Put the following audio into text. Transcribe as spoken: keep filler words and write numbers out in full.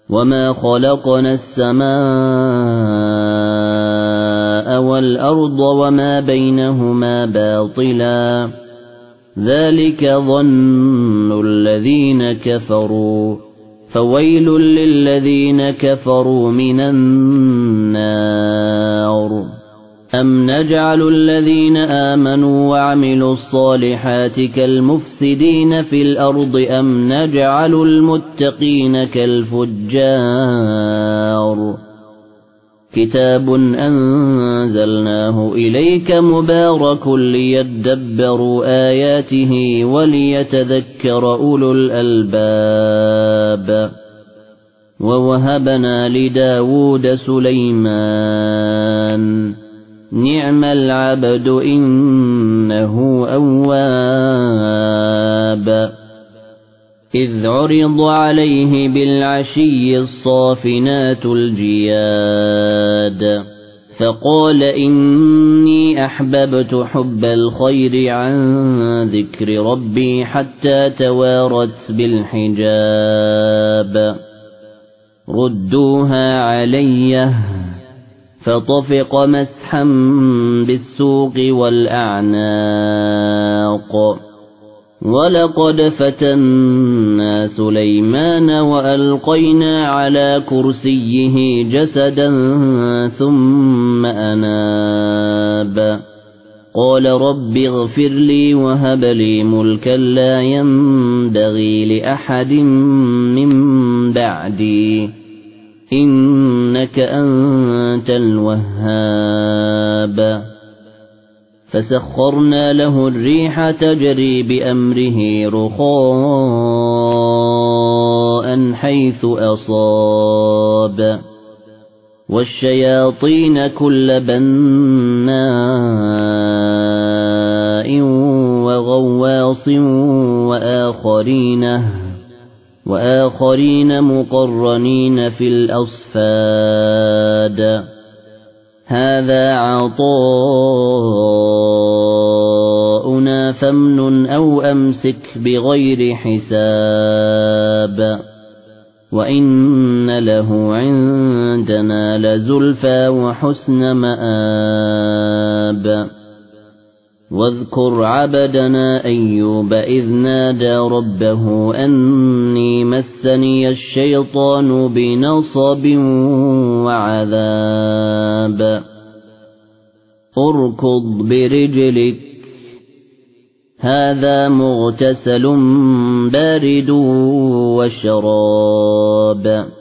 وما خلقنا السماء والأرض وما بينهما باطلا ذلك ظن الذين كفروا فويل للذين كفروا من النار أم نجعل الذين آمنوا وعملوا الصالحات كالمفسدين في الأرض أم نجعل المتقين كالفجار كتاب أنزلناه إليك مبارك ليدبروا آياته وليتذكر أولو الألباب ووهبنا لداود سليمان نعم العبد إنه أواب إذ عرض عليه بالعشي الصافنات الجياد فقال إني أحببت حب الخير عن ذكر ربي حتى توارت بالحجاب ردوها علي فطفق مسحا بالسوق والأعناق ولقد فتنا سليمان وألقينا على كرسيه جسدا ثم أناب قال رب اغفر لي وهب لي ملكا لا ينبغي لأحد من بعدي إنك أنت الوهاب فسخرنا له الريح تجري بأمره رخاء حيث أصاب والشياطين كل بناء وغواص وآخرين وآخرين مقرنين في الأصفاد هذا عطاؤنا فامنن أو أمسك بغير حساب وإن له عندنا لزلفى وحسن مآب واذكر عبدنا أيوب إذ نادى ربه أني مسني الشيطان بنصب وعذاب اركض برجلك هذا مغتسل بارد وشراب